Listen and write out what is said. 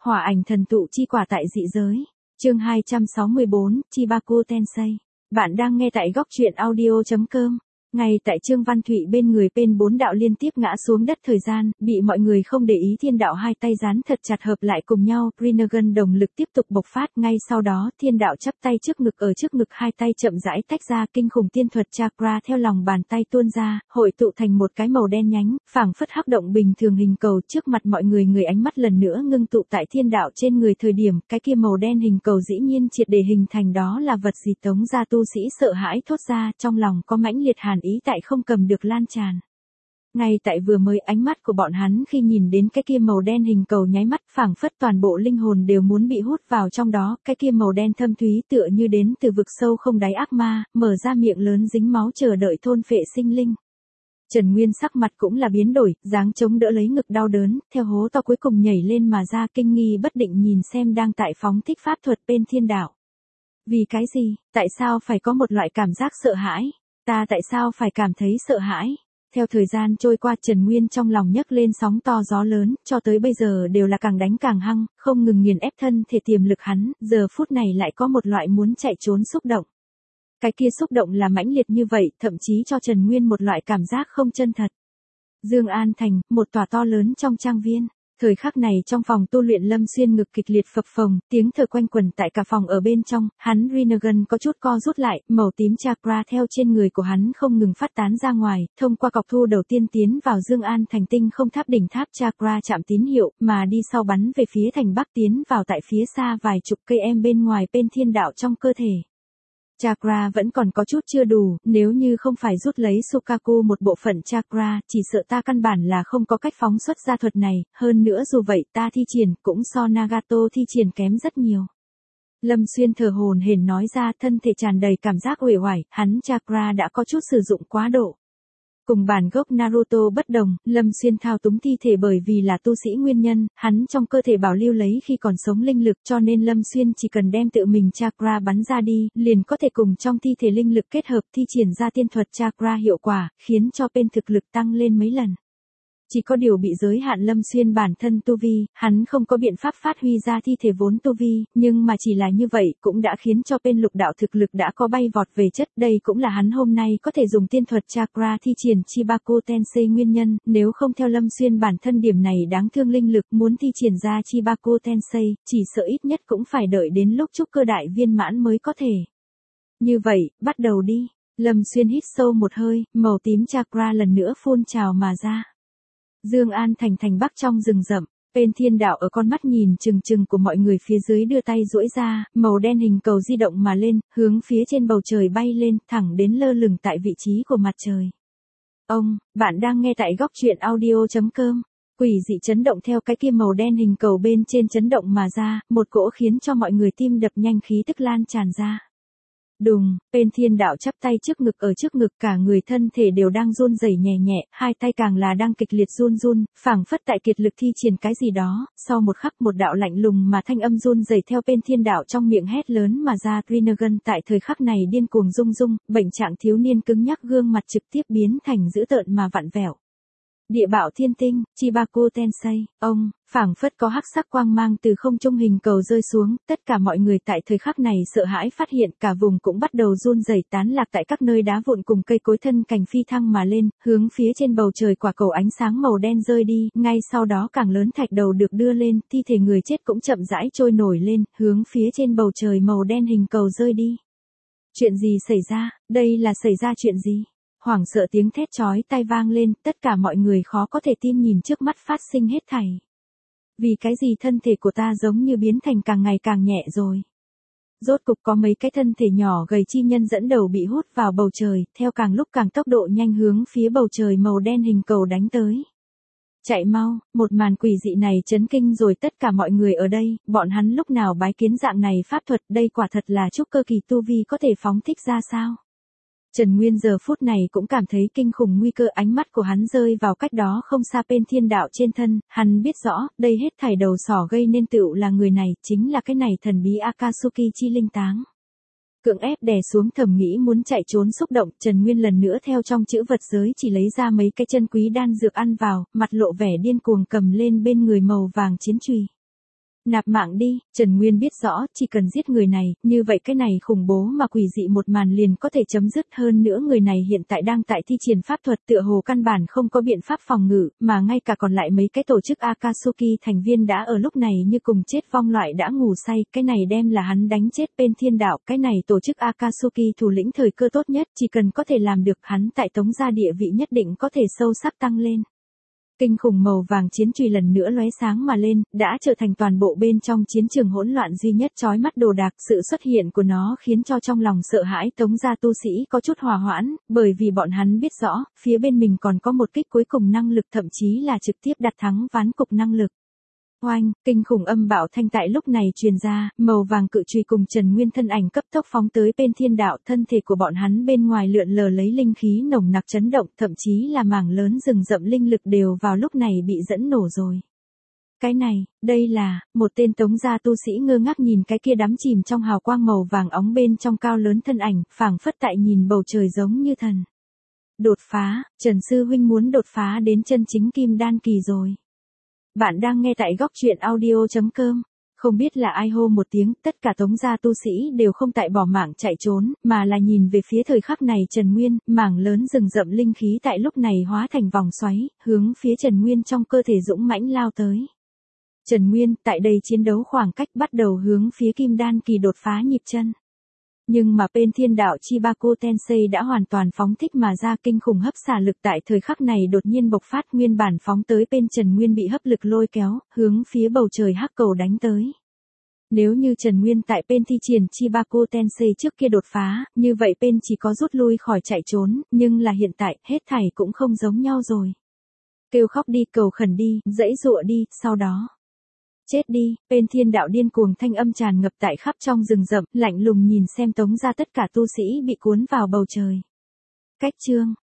Hỏa ảnh thần tụ chi quả tại dị giới. Chương 264, Chibaku Tensei. Bạn đang nghe tại góc truyện audio.com. Ngay tại Trương Văn Thụy bên người Pen 4 đạo liên tiếp ngã xuống đất thời gian, bị mọi người không để ý thiên đạo hai tay dán thật chặt hợp lại cùng nhau, Rinnegan đồng lực tiếp tục bộc phát, ngay sau đó thiên đạo chắp tay trước ngực, ở trước ngực hai tay chậm rãi tách ra, kinh khủng tiên thuật chakra theo lòng bàn tay tuôn ra, hội tụ thành một cái màu đen nhánh, phảng phất hắc động bình thường hình cầu. Trước mặt mọi người, người ánh mắt lần nữa ngưng tụ tại thiên đạo trên người thời điểm, cái kia màu đen hình cầu dĩ nhiên triệt để hình thành. Đó là vật gì? Tống gia tu sĩ sợ hãi thốt ra, trong lòng có mãnh liệt hàn ý tại không cầm được lan tràn. Ngay tại vừa mới, ánh mắt của bọn hắn khi nhìn đến cái kia màu đen hình cầu nháy mắt, phảng phất toàn bộ linh hồn đều muốn bị hút vào trong đó. Cái kia màu đen thâm thúy tựa như đến từ vực sâu không đáy ác ma, mở ra miệng lớn dính máu chờ đợi thôn phệ sinh linh. Trần Nguyên sắc mặt cũng là biến đổi, dáng chống đỡ lấy ngực đau đớn, theo hố to cuối cùng nhảy lên mà ra, kinh nghi bất định nhìn xem đang tại phóng thích pháp thuật bên thiên đạo. Vì cái gì? Tại sao phải có một loại cảm giác sợ hãi? Ta tại sao phải cảm thấy sợ hãi? Theo thời gian trôi qua, Trần Nguyên trong lòng nhấc lên sóng to gió lớn, cho tới bây giờ đều là càng đánh càng hăng, không ngừng nghiền ép thân thể tiềm lực hắn, giờ phút này lại có một loại muốn chạy trốn xúc động. Cái kia xúc động là mãnh liệt như vậy, thậm chí cho Trần Nguyên một loại cảm giác không chân thật. Dương An Thành, một tòa to lớn trong trang viên. Thời khắc này trong phòng tu luyện, Lâm Xuyên ngực kịch liệt phập phồng, tiếng thở quanh quẩn tại cả phòng. Ở bên trong, hắn Rinnegan có chút co rút lại, màu tím chakra theo trên người của hắn không ngừng phát tán ra ngoài, thông qua cọc thu đầu tiên tiến vào Dương An Thành tinh không tháp đỉnh tháp chakra chạm tín hiệu, mà đi sau bắn về phía thành bắc, tiến vào tại phía xa vài chục cây em bên ngoài bên thiên đạo trong cơ thể. Chakra vẫn còn có chút chưa đủ, nếu như không phải rút lấy Sukaku một bộ phận chakra, chỉ sợ ta căn bản là không có cách phóng xuất ra thuật này, hơn nữa dù vậy ta thi triển cũng so Nagato thi triển kém rất nhiều. Lâm Xuyên thở hổn hển nói ra, thân thể tràn đầy cảm giác uể oải, hắn chakra đã có chút sử dụng quá độ. Cùng bản gốc Naruto bất đồng, Lâm Xuyên thao túng thi thể bởi vì là tu sĩ nguyên nhân, hắn trong cơ thể bảo lưu lấy khi còn sống linh lực, cho nên Lâm Xuyên chỉ cần đem tự mình chakra bắn ra đi, liền có thể cùng trong thi thể linh lực kết hợp thi triển ra tiên thuật chakra hiệu quả, khiến cho bên thực lực tăng lên mấy lần. Chỉ có điều bị giới hạn Lâm Xuyên bản thân tu vi, hắn không có biện pháp phát huy ra thi thể vốn tu vi, nhưng mà chỉ là như vậy cũng đã khiến cho bên lục đạo thực lực đã có bay vọt về chất. Đây cũng là hắn hôm nay có thể dùng tiên thuật chakra thi triển Chibaku Tensei nguyên nhân, nếu không theo Lâm Xuyên bản thân điểm này đáng thương linh lực, muốn thi triển ra Chibaku Tensei, chỉ sợ ít nhất cũng phải đợi đến lúc trúc cơ đại viên mãn mới có thể. Như vậy, bắt đầu đi. Lâm Xuyên hít sâu một hơi, màu tím chakra lần nữa phun trào mà ra. Dương An Thành thành bắc trong rừng rậm, bên thiên đạo ở con mắt nhìn chừng chừng của mọi người phía dưới đưa tay duỗi ra, màu đen hình cầu di động mà lên, hướng phía trên bầu trời bay lên, thẳng đến lơ lửng tại vị trí của mặt trời. Bạn đang nghe tại góc truyện audio.com. Quỷ dị chấn động theo cái kia màu đen hình cầu bên trên chấn động mà ra, một cỗ khiến cho mọi người tim đập nhanh khí tức lan tràn ra. Đùng, bên thiên đạo chắp tay trước ngực, ở trước ngực cả người thân thể đều đang run rẩy nhẹ nhẹ, hai tay càng là đang kịch liệt run run, phảng phất tại kiệt lực thi triển cái gì đó. Sau một khắc, một đạo lạnh lùng mà thanh âm run rẩy theo bên thiên đạo trong miệng hét lớn mà ra. Rinnegan tại thời khắc này điên cuồng rung rung, bệnh trạng thiếu niên cứng nhắc gương mặt trực tiếp biến thành dữ tợn mà vặn vẹo. Địa bạo thiên tinh, Chibaku Tensei, phảng phất có hắc sắc quang mang từ không trung hình cầu rơi xuống, tất cả mọi người tại thời khắc này sợ hãi phát hiện, cả vùng cũng bắt đầu run rẩy tán lạc tại các nơi đá vụn cùng cây cối, thân cành phi thăng mà lên, hướng phía trên bầu trời quả cầu ánh sáng màu đen rơi đi, ngay sau đó càng lớn thạch đầu được đưa lên, thi thể người chết cũng chậm rãi trôi nổi lên, hướng phía trên bầu trời màu đen hình cầu rơi đi. Chuyện gì xảy ra? Đây là xảy ra chuyện gì? Hoảng sợ tiếng thét chói tai vang lên, tất cả mọi người khó có thể tin nhìn trước mắt phát sinh hết thảy. Vì cái gì thân thể của ta giống như biến thành càng ngày càng nhẹ rồi? Rốt cục có mấy cái thân thể nhỏ gầy chi nhân dẫn đầu bị hút vào bầu trời, theo càng lúc càng tốc độ nhanh hướng phía bầu trời màu đen hình cầu đánh tới. Chạy mau, một màn quỷ dị này chấn kinh rồi tất cả mọi người ở đây, bọn hắn lúc nào bái kiến dạng này pháp thuật, đây quả thật là trúc cơ kỳ tu vi có thể phóng thích ra sao? Trần Nguyên giờ phút này cũng cảm thấy kinh khủng nguy cơ, ánh mắt của hắn rơi vào cách đó không xa bên thiên đạo trên thân, hắn biết rõ, đây hết thảy đầu sỏ gây nên tựu là người này, chính là cái này thần bí Akatsuki chi linh táng. Cưỡng ép đè xuống thầm nghĩ muốn chạy trốn xúc động, Trần Nguyên lần nữa theo trong chữ vật giới chỉ lấy ra mấy cái chân quý đan dược ăn vào, mặt lộ vẻ điên cuồng cầm lên bên người màu vàng chiến chùy. Nạp mạng đi, Trần Nguyên biết rõ, chỉ cần giết người này, như vậy cái này khủng bố mà quỷ dị một màn liền có thể chấm dứt. Hơn nữa người này hiện tại đang tại thi triển pháp thuật, tựa hồ căn bản không có biện pháp phòng ngự, mà ngay cả còn lại mấy cái tổ chức Akatsuki thành viên đã ở lúc này như cùng chết vong loại đã ngủ say, cái này đem là hắn đánh chết bên thiên đạo, cái này tổ chức Akatsuki thủ lĩnh thời cơ tốt nhất, chỉ cần có thể làm được hắn tại Tống gia địa vị nhất định có thể sâu sắc tăng lên. Kinh khủng màu vàng chiến chùy lần nữa lóe sáng mà lên, đã trở thành toàn bộ bên trong chiến trường hỗn loạn duy nhất chói mắt đồ đạc. Sự xuất hiện của nó khiến cho trong lòng sợ hãi Tống gia tu sĩ có chút hòa hoãn, bởi vì bọn hắn biết rõ, phía bên mình còn có một kích cuối cùng năng lực, thậm chí là trực tiếp đặt thắng ván cục năng lực. Oanh, kinh khủng âm bạo thanh tại lúc này truyền ra, màu vàng cự chùy cùng Trần Nguyên thân ảnh cấp tốc phóng tới bên thiên đạo, thân thể của bọn hắn bên ngoài lượn lờ lấy linh khí nồng nặc chấn động, thậm chí là mảng lớn rừng rậm linh lực đều vào lúc này bị dẫn nổ rồi. Cái này, đây là, một tên Tống gia tu sĩ ngơ ngác nhìn cái kia đắm chìm trong hào quang màu vàng óng bên trong cao lớn thân ảnh, phảng phất tại nhìn bầu trời giống như thần. Đột phá, Trần Sư Huynh muốn đột phá đến chân chính kim đan kỳ rồi. Bạn đang nghe tại góc truyện audio.com. Không biết là ai hô một tiếng, tất cả Tống gia tu sĩ đều không tại bỏ mạng chạy trốn, mà là nhìn về phía thời khắc này Trần Nguyên, mảng lớn rừng rậm linh khí tại lúc này hóa thành vòng xoáy, hướng phía Trần Nguyên trong cơ thể dũng mãnh lao tới. Trần Nguyên, tại đây chiến đấu khoảng cách bắt đầu hướng phía kim đan kỳ đột phá nhịp chân. Nhưng mà bên thiên đạo Chibaku Tensei đã hoàn toàn phóng thích mà ra, kinh khủng hấp xả lực tại thời khắc này đột nhiên bộc phát, nguyên bản phóng tới bên Trần Nguyên bị hấp lực lôi kéo, hướng phía bầu trời hắc cầu đánh tới. Nếu như Trần Nguyên tại bên thi triển Chibaku Tensei trước kia đột phá, như vậy bên chỉ có rút lui khỏi chạy trốn, nhưng là hiện tại, hết thảy cũng không giống nhau rồi. Kêu khóc đi, cầu khẩn đi, giãy giụa đi, sau đó chết đi, bên thiên đạo điên cuồng thanh âm tràn ngập tại khắp trong rừng rậm, lạnh lùng nhìn xem Tống gia tất cả tu sĩ bị cuốn vào bầu trời. Cách chương